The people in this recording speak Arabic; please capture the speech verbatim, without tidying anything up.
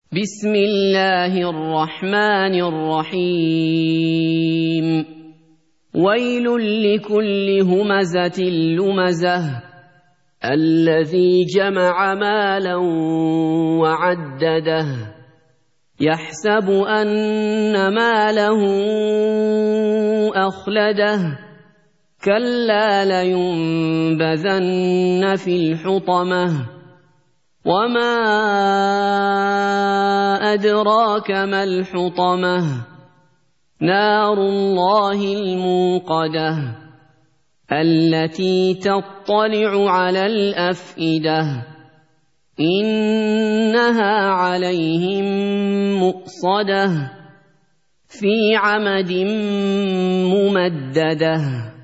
بسم الله الرحمن الرحيم ويل لكل همزة لمزة الذي جمع مالا وعدده يحسب أن ماله أخلده كلا لينبذن في الحطمة وما أدراك ما الحطمة نار الله الموقدة التي تطلع على الأفئدة إنها عليهم مؤصدة في عمد ممددة.